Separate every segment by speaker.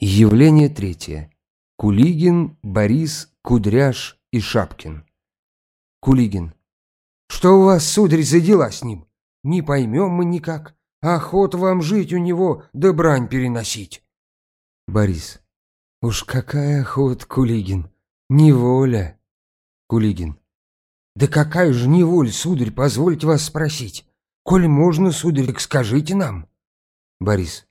Speaker 1: Явление третье. Кулигин, Борис, Кудряш и Шапкин. Кулигин.
Speaker 2: Что у вас, сударь, за дела с ним? Не поймем мы никак. Охота вам жить у него, да брань переносить.
Speaker 1: Борис. Уж какая охота, Кулигин. Неволя. Кулигин.
Speaker 2: Да какая же неволь, сударь, позвольте вас спросить. Коль можно, сударь, так скажите нам.
Speaker 1: Борис.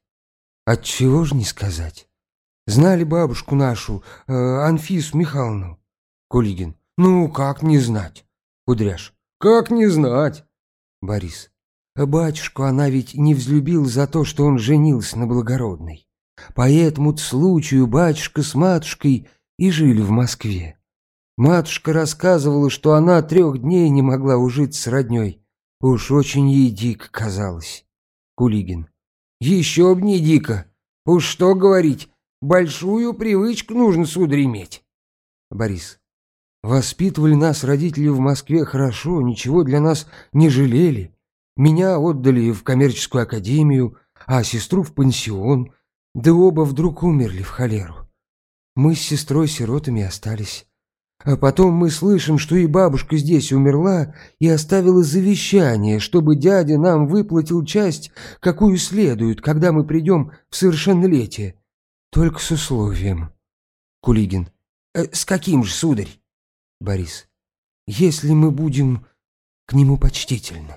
Speaker 1: Отчего ж не сказать? Знали бабушку нашу, Анфису Михайловну?
Speaker 2: Кулигин. Ну, как не знать?
Speaker 1: Кудряш.
Speaker 2: Как не знать?
Speaker 1: Борис. Батюшку она ведь не взлюбила за то, что он женился на благородной. По этому случаю батюшка с матушкой и жили в Москве. Матушка рассказывала, что она 3 дней не могла ужиться с родней. Уж очень ей дико казалось. Кулигин.
Speaker 2: Еще б не дико. Уж что говорить, большую привычку нужно, сударь, иметь.
Speaker 1: Борис. Воспитывали нас родители в Москве хорошо, ничего для нас не жалели. Меня отдали в коммерческую академию, а сестру в пансион, да оба вдруг умерли в холеру. Мы с сестрой сиротами остались. А потом мы слышим, что и бабушка здесь умерла и оставила завещание, чтобы дядя нам выплатил часть, какую следует, когда мы придем в совершеннолетие. Только с условием.
Speaker 2: Кулигин. С каким же, сударь?
Speaker 1: Борис. Если мы будем к нему почтительны.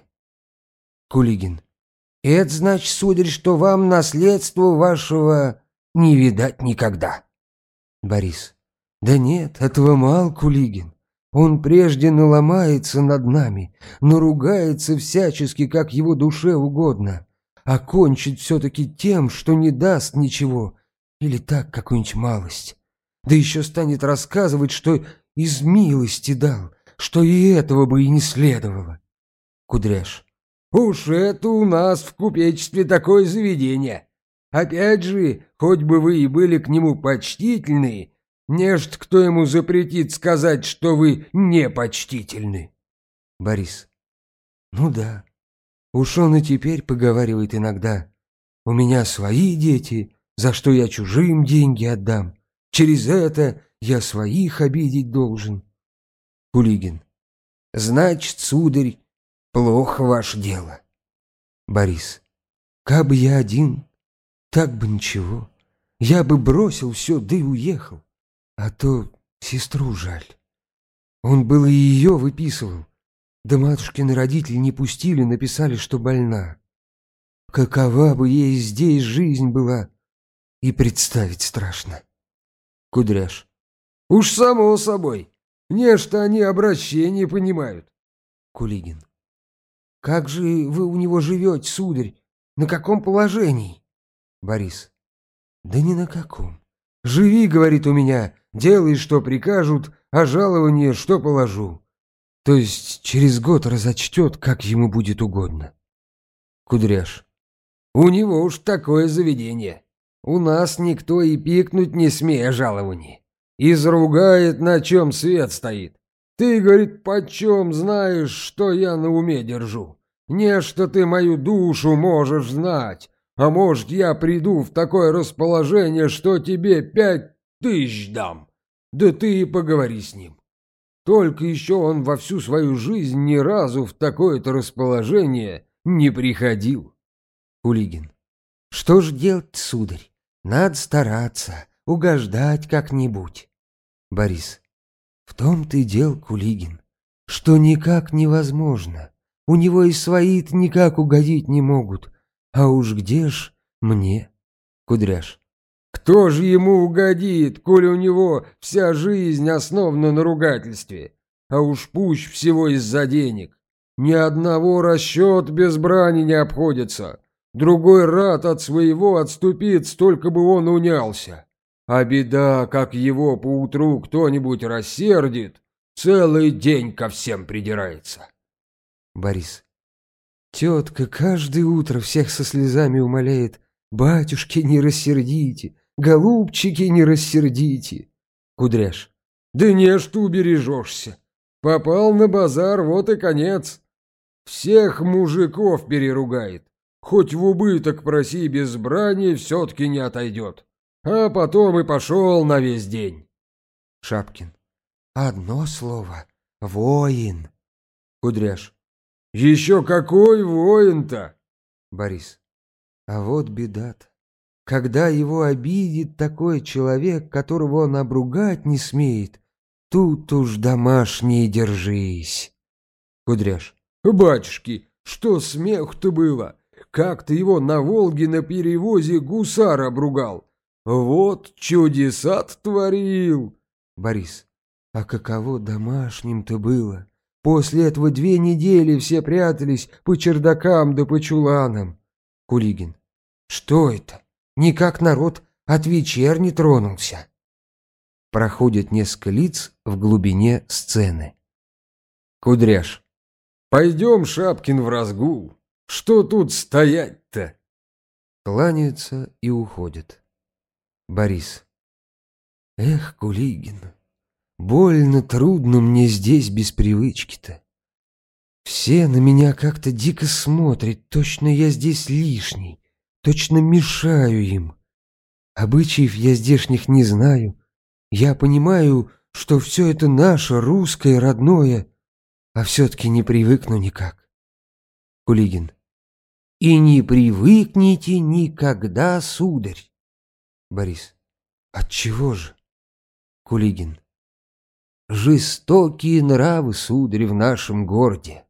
Speaker 2: Кулигин. Это значит, сударь, что вам наследство вашего не видать никогда.
Speaker 1: Борис. Да нет, этого мало, Кулигин. Он прежде наломается над нами, наругается всячески, как его душе угодно, а кончит все-таки тем, что не даст ничего, или так какую-нибудь малость. Да еще станет рассказывать, что из милости дал, что и этого бы и не следовало. Кудряш.
Speaker 2: Уж это у нас в купечестве такое заведение. Опять же, хоть бы вы и были к нему почтительны, нежто кто ему запретит сказать, что вы непочтительны.
Speaker 1: Борис. Ну да, уж он и теперь поговаривает иногда. У меня свои дети, за что я чужим деньги отдам. Через это я своих обидеть должен. Кулигин.
Speaker 2: Значит, сударь, плохо ваше дело.
Speaker 1: Борис. Кабы я один, так бы ничего. Я бы бросил все, да и уехал. А то сестру жаль. Он было и ее выписывал. Да матушкины родители не пустили, написали, что больна. Какова бы ей здесь жизнь была, и представить страшно. Кудряш.
Speaker 2: Уж само собой. Нечто они обращение понимают.
Speaker 1: Кулигин. Как же вы у него живете, сударь? На каком положении? Борис. Да ни на каком. Живи, говорит, у меня, делай, что прикажут, а жалование, что положу. То есть через год разочтет, как ему будет угодно. Кудряш.
Speaker 2: У него уж такое заведение. У нас никто и пикнуть не смея жалований. Изругает, на чем свет стоит. Ты, говорит, почем знаешь, что я на уме держу? Не что ты мою душу можешь знать. А может, я приду в такое расположение, что тебе 5000 дам. Да ты и поговори с ним. Только еще он во всю свою жизнь ни разу в такое-то расположение не приходил.
Speaker 1: Кулигин. Что ж делать, сударь? Надо стараться, угождать как-нибудь. Борис. В том-то и дел, Кулигин, что никак невозможно. У него и свои-то никак угодить не могут. А уж где ж мне? Кудряш.
Speaker 2: Кто же ему угодит, коли у него вся жизнь основана на ругательстве? А уж пусть всего из-за денег. Ни одного расчет без брани не обходится. Другой рад от своего отступить, только бы он унялся. А беда, как его поутру кто-нибудь рассердит, целый день ко всем придирается.
Speaker 1: Борис. Тетка каждое утро всех со слезами умоляет: «Батюшки, не рассердите! Голубчики, не рассердите!» Кудряш.
Speaker 2: Да не что убережешься. Попал на базар, вот и конец. Всех мужиков переругает. Хоть в убыток проси без брани, все-таки не отойдет. а потом и пошел на весь день.
Speaker 1: Шапкин. Одно слово. Воин. Кудряш.
Speaker 2: Еще какой воин-то?
Speaker 1: Борис. А вот беда-то. Когда его обидит такой человек, которого он обругать не смеет, тут уж домашний держись. Кудряш.
Speaker 2: Батюшки, что смех-то было? Как ты его на Волге на перевозе гусар обругал? Вот чудеса-то творил.
Speaker 1: Борис. А каково домашним-то было? После этого 2 недели все прятались по чердакам да по чуланам. Кулигин. Что это? Никак народ от вечерни тронулся. Проходит несколько лиц в глубине сцены.
Speaker 2: Кудряш. Пойдем, Шапкин, в разгул. Что тут стоять-то?
Speaker 1: Кланяются и уходят. Борис. Эх, Кулигин, больно трудно мне здесь без привычки-то. Все на меня как-то дико смотрят, точно я здесь лишний, точно мешаю им. Обычаев я здешних не знаю. Я понимаю, что все это наше, русское, родное, а все-таки не привыкну никак. Кулигин. И не привыкните никогда, сударь. Борис. Отчего же? Кулигин. Жестокие нравы, сударь, в нашем городе.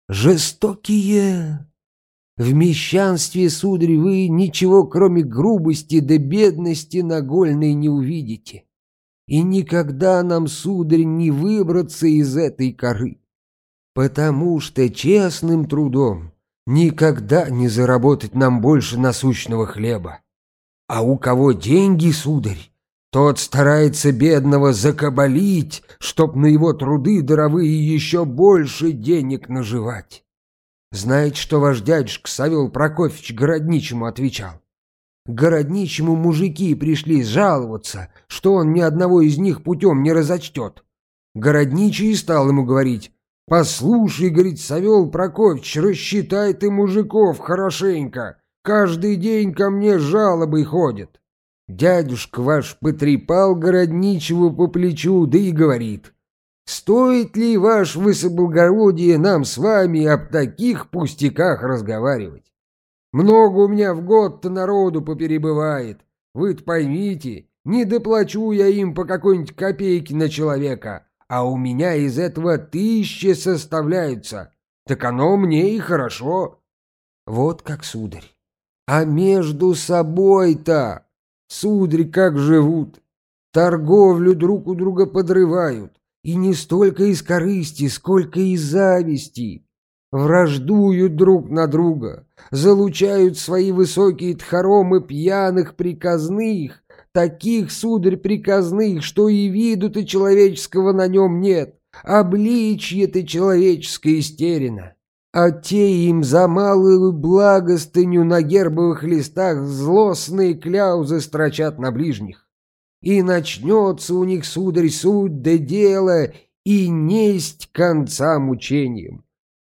Speaker 1: Жестокие. В мещанстве, сударь, вы ничего, кроме грубости да бедности нагольной, не увидите. И никогда нам, сударь, не выбраться из этой коры. Потому что честным трудом никогда не заработать нам больше насущного хлеба. А у кого деньги, сударь, тот старается бедного закабалить, чтоб на его труды даровые еще больше денег наживать. Знаете, что ваш дядюшка Савел Прокофьевич городничему отвечал? Городничему мужики пришли жаловаться, что он ни одного из них путем не разочтет. Городничий и стал ему говорить: «Послушай, — говорит, — Савел Прокофьевич, рассчитай ты мужиков хорошенько, каждый день ко мне жалобы ходят». Дядюшка ваш потрепал городничего по плечу, да и говорит: «Стоит ли, ваше высокоблагородие, нам с вами об таких пустяках разговаривать? Много у меня в год-то народу поперебывает. Вы-то поймите, не доплачу я им по какой-нибудь копейке на человека, а у меня из этого 1000 составляются. Так оно мне и хорошо». Вот как, сударь. А между собой-то, сударь, как живут. Торговлю друг у друга подрывают. И не столько из корысти, сколько из зависти. Враждуют друг на друга, залучают свои высокие хоромы пьяных приказных, таких, сударь, приказных, что и виду-то человеческого на нем нет, обличье-то человеческое истерено. А те им за малую благостыню на гербовых листах злостные кляузы строчат на ближних. И начнется у них, сударь, суд да дело, и несть конца мучениям.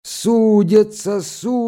Speaker 1: Судятся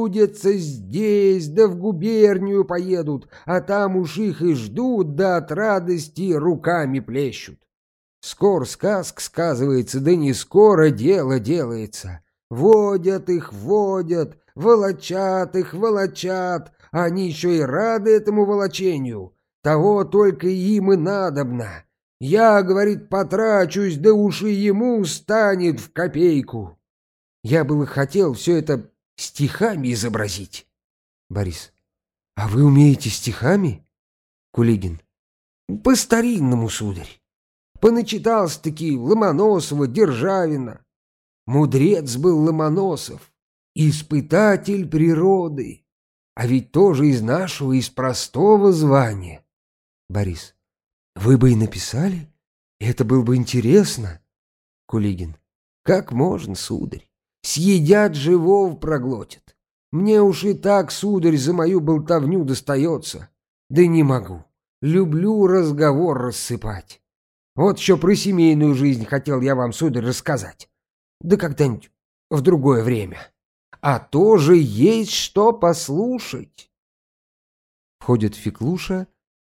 Speaker 1: здесь, да в губернию поедут, а там уж их и ждут, да от радости руками плещут. Скоро сказка сказывается, да не скоро дело делается. Водят их, водят, волочат их, волочат, а они еще и рады этому волочению. Того только им и надобно. Я, говорит, потрачусь, да уж и ему станет в копейку. Я было хотел все это стихами изобразить. Борис. А вы умеете стихами? Кулигин. По-старинному, сударь. Поначитался-таки Ломоносова, Державина. Мудрец был Ломоносов, испытатель природы, а ведь тоже из нашего, из простого звания. Борис. Вы бы и написали? Это было бы интересно. Кулигин. Как можно, сударь? Съедят, живого проглотят. Мне уж и так, сударь, за мою болтовню достается. Да не могу. Люблю разговор рассыпать. Вот еще про семейную жизнь хотел я вам, сударь, рассказать. Да когда-нибудь в другое время. А тоже есть что послушать. Входит Феклуша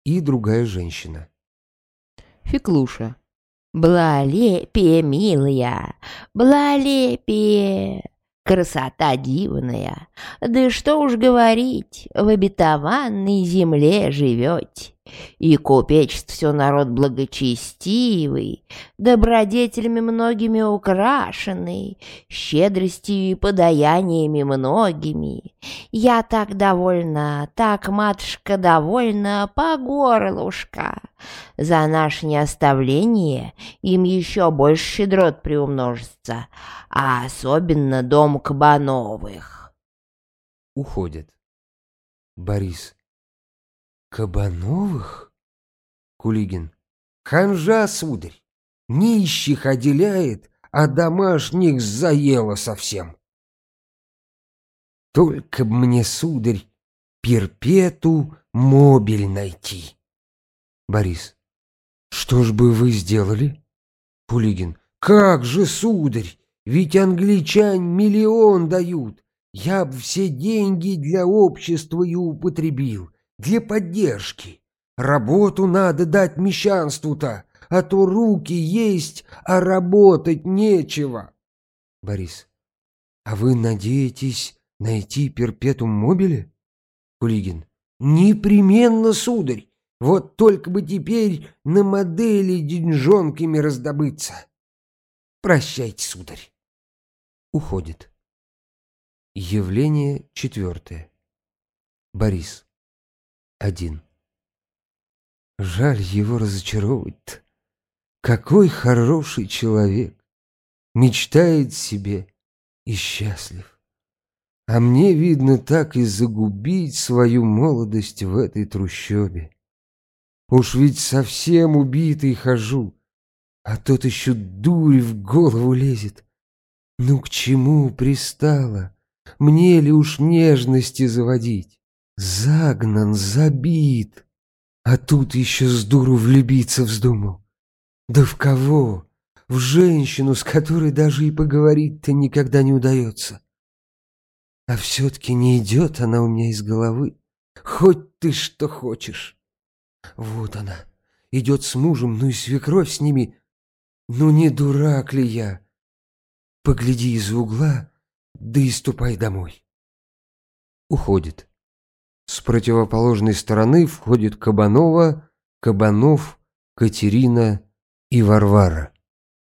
Speaker 1: И другая женщина.
Speaker 3: Феклуша. Благолепие, милая, благолепие, красота дивная. Да что уж говорить, в обетованной земле живете. И купечество все народ благочестивый, добродетелями многими украшенный, щедростью и подаяниями многими. Я так довольна, так матушка довольна по горлушка. За наше неоставление им еще больше щедрот приумножится, а особенно дом Кабановых.
Speaker 1: Уходит. Борис. Кабановых? Кулигин. Ханжа, сударь, нищих отделяет, а домашних заело совсем. Только б мне, сударь, перпету мобиль найти. Борис. Что ж бы вы сделали? Кулигин. Как же, сударь, ведь англичане миллион дают. Я б все деньги для общества и употребил, для поддержки. Работу надо дать мещанству-то, а то руки есть, а работать нечего. Борис. А вы надеетесь найти перпетум мобиле? Кулигин. Непременно, сударь. Вот только бы теперь на модели деньжонками раздобыться. Прощайте, сударь. Уходит. Явление 4. Борис. 1. Жаль его разочаровывать-то. Какой хороший человек. Мечтает себе и счастлив. А мне, видно, так и загубить свою молодость в этой трущобе. Уж ведь совсем убитый хожу, а тот еще дурь в голову лезет. Ну к чему пристало? Мне ли уж нежности заводить? Загнан, забит. А тут еще с дуру влюбиться вздумал. Да в кого? В женщину, с которой даже и поговорить-то никогда не удается. А все-таки не идет она у меня из головы. Хоть ты что хочешь. Вот она, идет с мужем, ну и свекровь с ними. Ну не дурак ли я? Погляди из угла, да и ступай домой. Уходит. С противоположной стороны входит Кабанова, Кабанов, Катерина и Варвара.